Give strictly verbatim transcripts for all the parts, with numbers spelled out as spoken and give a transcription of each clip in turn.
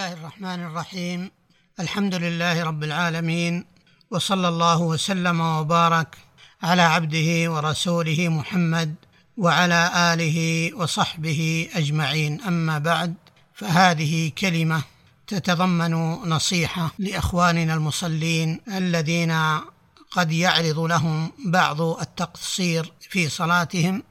الله الرحمن الرحيم. الحمد لله رب العالمين، وصلى الله وسلم وبارك على عبده ورسوله محمد وعلى آله وصحبه أجمعين. أما بعد، فهذه كلمة تتضمن نصيحة لإخواننا المصلين الذين قد يعرض لهم بعض التقصير في صلاتهم.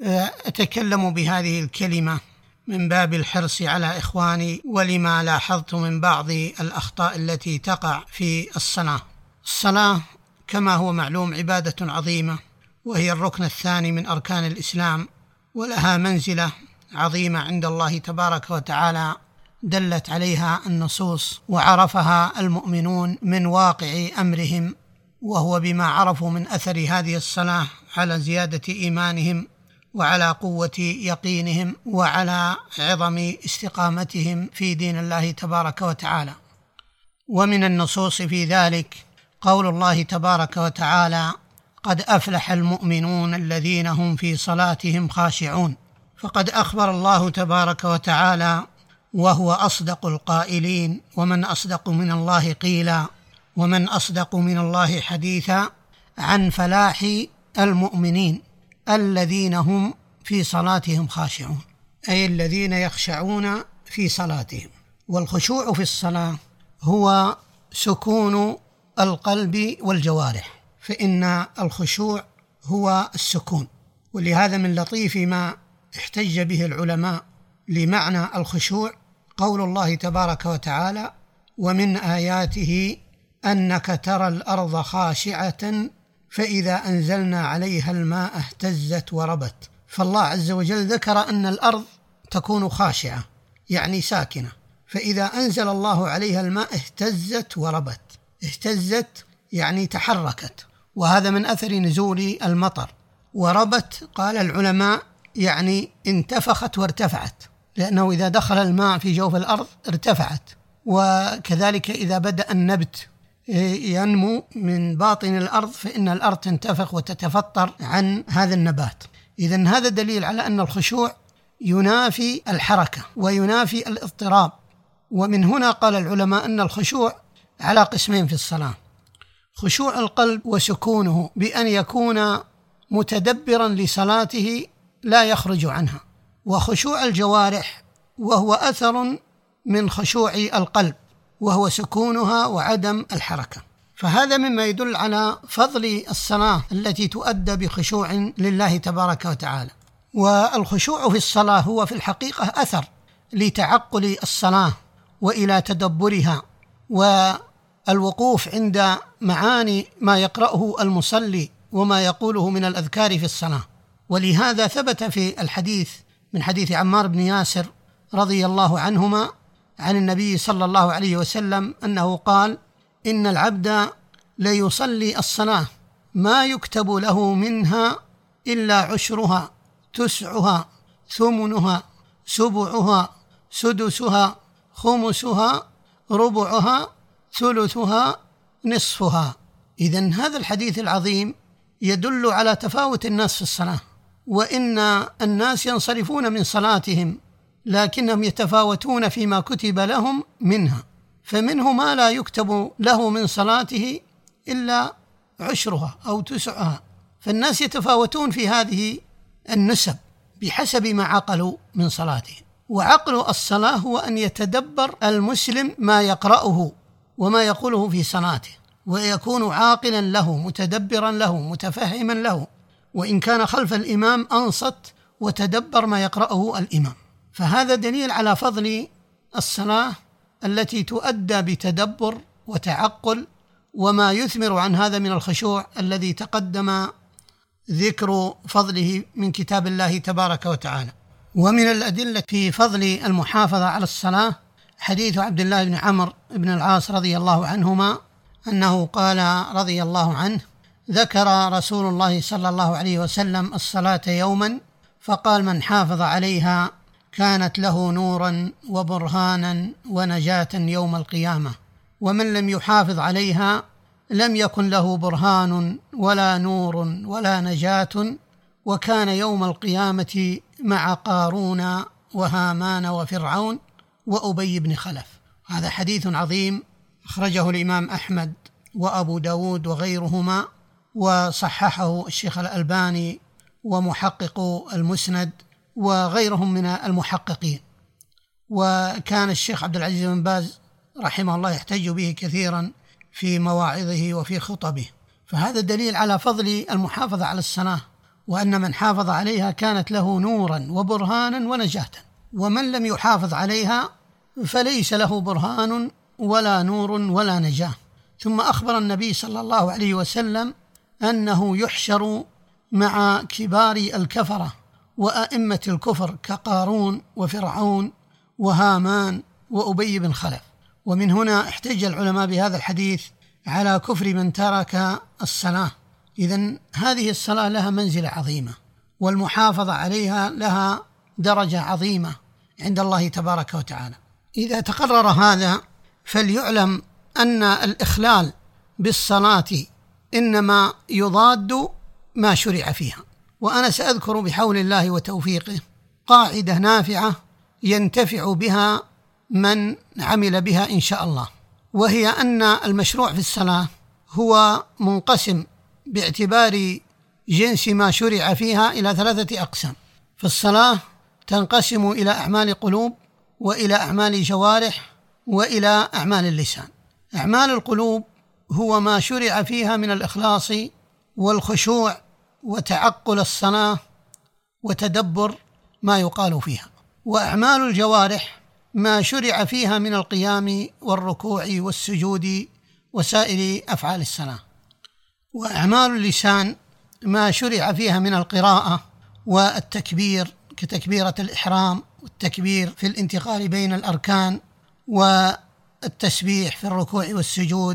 أتكلم بهذه الكلمة من باب الحرص على إخواني، ولما لاحظت من بعض الأخطاء التي تقع في الصلاة. الصلاة كما هو معلوم عبادة عظيمة، وهي الركن الثاني من أركان الإسلام، ولها منزلة عظيمة عند الله تبارك وتعالى دلت عليها النصوص وعرفها المؤمنون من واقع أمرهم، وهو بما عرفوا من أثر هذه الصلاة على زيادة إيمانهم وعلى قوة يقينهم وعلى عظم استقامتهم في دين الله تبارك وتعالى. ومن النصوص في ذلك قول الله تبارك وتعالى: قد أفلح المؤمنون الذين هم في صلاتهم خاشعون. فقد أخبر الله تبارك وتعالى وهو أصدق القائلين: ومن أصدق من الله قيلا ومن أصدق من الله حديثا، عن فلاح المؤمنين الذين هم في صلاتهم خاشعون، أي الذين يخشعون في صلاتهم. والخشوع في الصلاة هو سكون القلب والجوارح، فإن الخشوع هو السكون. ولهذا من لطيف ما احتج به العلماء لمعنى الخشوع قول الله تبارك وتعالى: ومن آياته أنك ترى الأرض خاشعة فإذا أنزلنا عليها الماء اهتزت وربت. فالله عز وجل ذكر أن الأرض تكون خاشعة يعني ساكنة، فإذا أنزل الله عليها الماء اهتزت وربت. اهتزت يعني تحركت، وهذا من أثر نزول المطر. وربت قال العلماء يعني انتفخت وارتفعت، لأنه إذا دخل الماء في جوف الأرض ارتفعت. وكذلك إذا بدأ النبت ينمو من باطن الأرض فإن الأرض تنتفخ وتتفطر عن هذا النبات. إذن هذا دليل على أن الخشوع ينافي الحركة وينافي الاضطراب. ومن هنا قال العلماء أن الخشوع على قسمين في الصلاة: خشوع القلب وسكونه بأن يكون متدبرا لصلاته لا يخرج عنها، وخشوع الجوارح وهو أثر من خشوع القلب وهو سكونها وعدم الحركة. فهذا مما يدل على فضل الصلاة التي تؤدى بخشوع لله تبارك وتعالى. والخشوع في الصلاة هو في الحقيقة أثر لتعقل الصلاة وإلى تدبرها والوقوف عند معاني ما يقرأه المصلي وما يقوله من الأذكار في الصلاة. ولهذا ثبت في الحديث من حديث عمار بن ياسر رضي الله عنهما عن النبي صلى الله عليه وسلم أنه قال: إن العبد ليصلي الصلاة ما يكتب له منها إلا عشرها تسعها ثمنها سبعها سدسها خمسها ربعها ثلثها نصفها. إذن هذا الحديث العظيم يدل على تفاوت الناس في الصلاة، وإن الناس ينصرفون من صلاتهم لكنهم يتفاوتون فيما كتب لهم منها، فمنه ما لا يكتب له من صلاته إلا عشرها أو تسعها. فالناس يتفاوتون في هذه النسب بحسب ما عقلوا من صلاته. وعقل الصلاة هو أن يتدبر المسلم ما يقرأه وما يقوله في صلاته، ويكون عاقلا له متدبرا له متفهما له، وإن كان خلف الإمام أنصت وتدبر ما يقرأه الإمام. فهذا دليل على فضل الصلاة التي تؤدى بتدبر وتعقل، وما يثمر عن هذا من الخشوع الذي تقدم ذكر فضله من كتاب الله تبارك وتعالى. ومن الأدلة في فضل المحافظة على الصلاة حديث عبد الله بن عمرو بن العاص رضي الله عنهما أنه قال رضي الله عنه: ذكر رسول الله صلى الله عليه وسلم الصلاة يوما فقال: من حافظ عليها كانت له نورا وبرهانا ونجاة يوم القيامة، ومن لم يحافظ عليها لم يكن له برهان ولا نور ولا نجاة، وكان يوم القيامة مع قارون وهامان وفرعون وأبي بن خلف. هذا حديث عظيم أخرجه الإمام أحمد وأبو داود وغيرهما، وصححه الشيخ الألباني ومحقق المسند وغيرهم من المحققين. وكان الشيخ عبد العزيز بن باز رحمه الله يحتج به كثيرا في مواعظه وفي خطبه، فهذا دليل على فضل المحافظة على الصلاة، وأن من حافظ عليها كانت له نورا وبرهانا ونجاة، ومن لم يحافظ عليها فليس له برهان ولا نور ولا نجاة. ثم أخبر النبي صلى الله عليه وسلم أنه يحشر مع كبار الكفرة وأئمة الكفر كقارون وفرعون وهامان وأبي بن خلف. ومن هنا احتج العلماء بهذا الحديث على كفر من ترك الصلاة. إذن هذه الصلاة لها منزلة عظيمة، والمحافظة عليها لها درجة عظيمة عند الله تبارك وتعالى. إذا تقرر هذا فليعلم أن الإخلال بالصلاة إنما يضاد ما شرع فيها. وأنا سأذكر بحول الله وتوفيقه قاعدة نافعة ينتفع بها من عمل بها إن شاء الله، وهي أن المشروع في الصلاة هو منقسم باعتبار جنس ما شرع فيها إلى ثلاثة أقسام. فالصلاة تنقسم إلى أعمال قلوب، وإلى أعمال جوارح، وإلى أعمال اللسان. أعمال القلوب هو ما شرع فيها من الإخلاص والخشوع وتعقل الصلاة وتدبر ما يقال فيها. وأعمال الجوارح ما شرع فيها من القيام والركوع والسجود وسائر أفعال الصلاة. وأعمال اللسان ما شرع فيها من القراءة والتكبير كتكبيرة الإحرام والتكبير في الانتقال بين الأركان والتسبيح في الركوع والسجود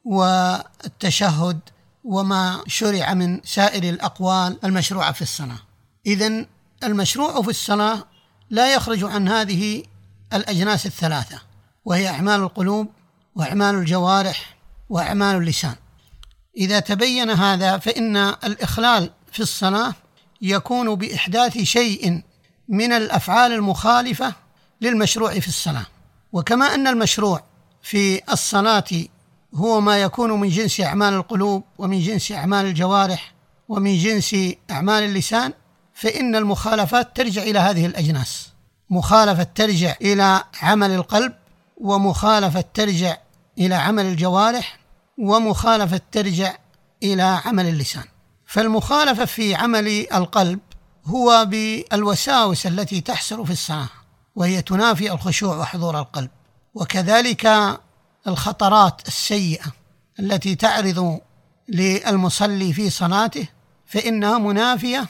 والتشهد وما شرع من سائر الأقوال المشروعة في الصلاة. إذن المشروع في الصلاة لا يخرج عن هذه الأجناس الثلاثة، وهي أعمال القلوب وأعمال الجوارح وأعمال اللسان. إذا تبين هذا فإن الإخلال في الصلاة يكون بإحداث شيء من الأفعال المخالفة للمشروع في الصلاة. وكما أن المشروع في الصلاة هو ما يكون من جنس أعمال القلوب ومن جنس أعمال الجوارح ومن جنس أعمال اللسان، فإن المخالفات ترجع إلى هذه الأجناس. مخالفة ترجع إلى عمل القلب، ومخالفة ترجع إلى عمل الجوارح، ومخالفة ترجع إلى عمل اللسان. فالمخالفة في عمل القلب هو بالوساوس التي تحصل في الصلاة، وهي تنافي الخشوع وحضور القلب. وكذلك الخطرات السيئة التي تعرض للمصلي في صلاته فإنها منافية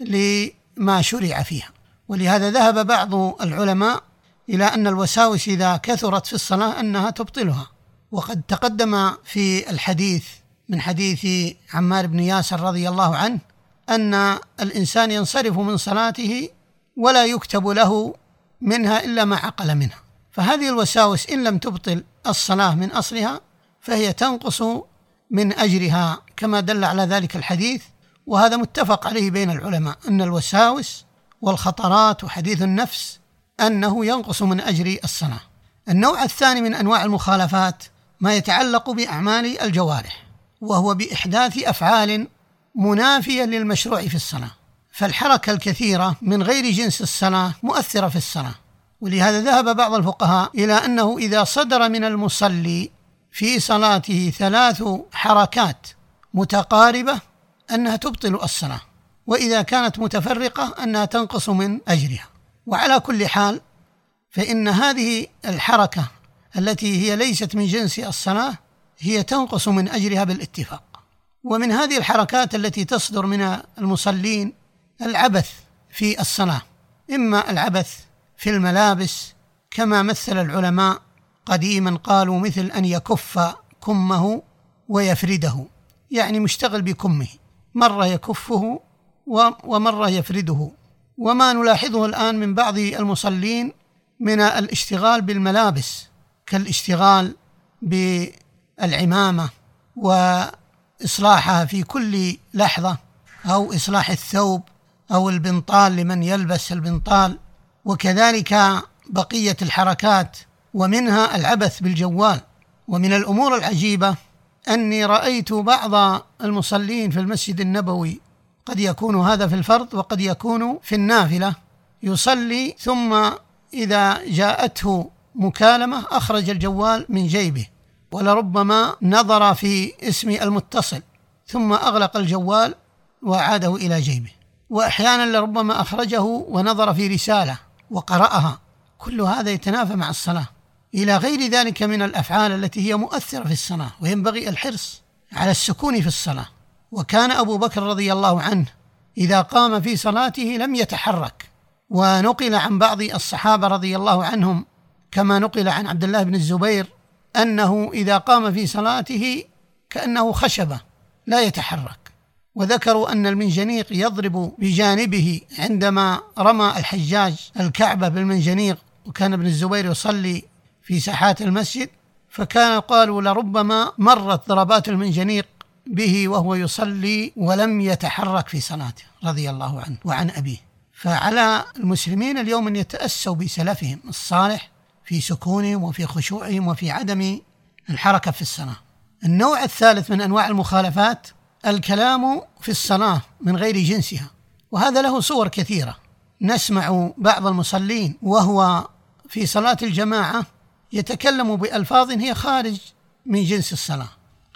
لما شرع فيها. ولهذا ذهب بعض العلماء إلى أن الوساوس إذا كثرت في الصلاة أنها تبطلها. وقد تقدم في الحديث من حديث عمار بن ياسر رضي الله عنه أن الإنسان ينصرف من صلاته ولا يكتب له منها إلا ما عقل منها. فهذه الوساوس إن لم تبطل الصلاة من أصلها فهي تنقص من أجرها، كما دل على ذلك الحديث. وهذا متفق عليه بين العلماء أن الوساوس والخطرات وحديث النفس أنه ينقص من أجر الصلاة. النوع الثاني من أنواع المخالفات ما يتعلق بأعمال الجوارح، وهو بإحداث أفعال منافية للمشروع في الصلاة. فالحركة الكثيرة من غير جنس الصلاة مؤثرة في الصلاة. ولهذا ذهب بعض الفقهاء إلى أنه إذا صدر من المصلي في صلاته ثلاث حركات متقاربة أنها تبطل الصلاة، وإذا كانت متفرقة أنها تنقص من أجرها. وعلى كل حال فإن هذه الحركة التي هي ليست من جنس الصلاة هي تنقص من أجرها بالاتفاق. ومن هذه الحركات التي تصدر من المصلين العبث في الصلاة، إما العبث في الملابس كما مثل العلماء قديما قالوا مثل أن يكف كمه ويفرده، يعني مشتغل بكمه، مرة يكفه ومرة يفرده. وما نلاحظه الآن من بعض المصلين من الاشتغال بالملابس كالاشتغال بالعمامة وإصلاحها في كل لحظة، أو إصلاح الثوب أو البنطال لمن يلبس البنطال، وكذلك بقية الحركات ومنها العبث بالجوال. ومن الأمور العجيبة أني رأيت بعض المصلين في المسجد النبوي، قد يكون هذا في الفرض وقد يكون في النافلة، يصلي ثم إذا جاءته مكالمة أخرج الجوال من جيبه، ولربما نظر في اسم المتصل ثم أغلق الجوال وأعاده إلى جيبه، وأحيانا لربما أخرجه ونظر في رسالة وقرأها. كل هذا يتنافى مع الصلاة، إلى غير ذلك من الأفعال التي هي مؤثرة في الصلاة، وينبغي الحرص على السكون في الصلاة. وكان أبو بكر رضي الله عنه إذا قام في صلاته لم يتحرك. ونقل عن بعض الصحابة رضي الله عنهم كما نقل عن عبد الله بن الزبير أنه إذا قام في صلاته كأنه خشبة لا يتحرك. وذكروا أن المنجنيق يضرب بجانبه عندما رمى الحجاج الكعبة بالمنجنيق، وكان ابن الزبير يصلي في ساحات المسجد، فكان قالوا لربما مرت ضربات المنجنيق به وهو يصلي ولم يتحرك في صلاته رضي الله عنه وعن أبيه. فعلى المسلمين اليوم أن يتأسوا بسلفهم الصالح في سكونهم وفي خشوعهم وفي عدم الحركة في الصلاة. النوع الثالث من أنواع المخالفات الكلام في الصلاة من غير جنسها، وهذا له صور كثيرة. نسمع بعض المصلين وهو في صلاة الجماعة يتكلم بألفاظ هي خارج من جنس الصلاة،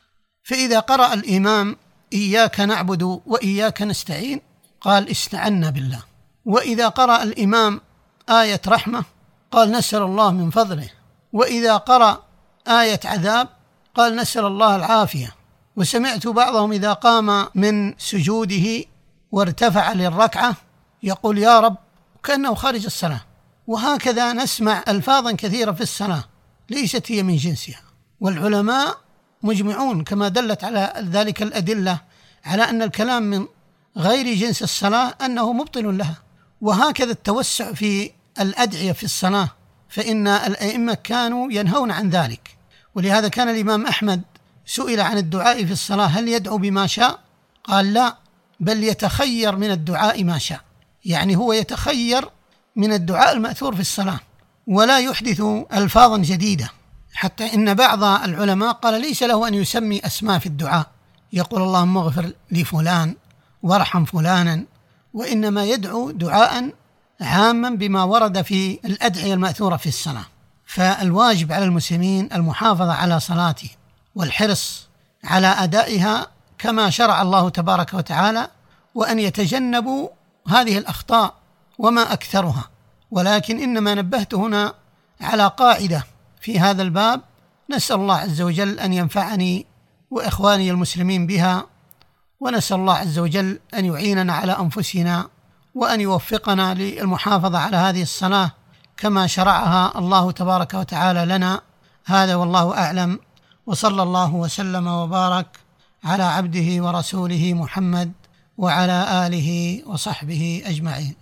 فإذا قرأ الإمام إياك نعبد وإياك نستعين قال استعنا بالله، وإذا قرأ الإمام آية رحمة قال نسأل الله من فضله، وإذا قرأ آية عذاب قال نسأل الله العافية. وسمعت بعضهم إذا قام من سجوده وارتفع للركعة يقول يا رب، كأنه خارج الصلاة. وهكذا نسمع ألفاظا كثيرة في الصلاة ليست هي من جنسها، والعلماء مجمعون كما دلت على ذلك الأدلة على أن الكلام من غير جنس الصلاة أنه مبطل لها. وهكذا التوسع في الأدعية في الصلاة، فإن الأئمة كانوا ينهون عن ذلك. ولهذا كان الإمام أحمد سئل عن الدعاء في الصلاة هل يدعو بما شاء؟ قال لا، بل يتخير من الدعاء ما شاء، يعني هو يتخير من الدعاء المأثور في الصلاة ولا يحدث ألفاظا جديدة. حتى إن بعض العلماء قال ليس له أن يسمي أسماء في الدعاء، يقول اللهم اغفر لفلان وارحم فلانا، وإنما يدعو دعاء عاما بما ورد في الأدعية المأثورة في الصلاة. فالواجب على المسلمين المحافظة على صلاته والحرص على أدائها كما شرع الله تبارك وتعالى، وأن يتجنبوا هذه الأخطاء وما أكثرها. ولكن إنما نبهت هنا على قاعدة في هذا الباب، نسأل الله عز وجل أن ينفعني وإخواني المسلمين بها، ونسأل الله عز وجل أن يعيننا على أنفسنا وأن يوفقنا للمحافظة على هذه الصلاة كما شرعها الله تبارك وتعالى لنا. هذا والله أعلم، وصلى الله وسلم وبارك على عبده ورسوله محمد وعلى آله وصحبه أجمعين.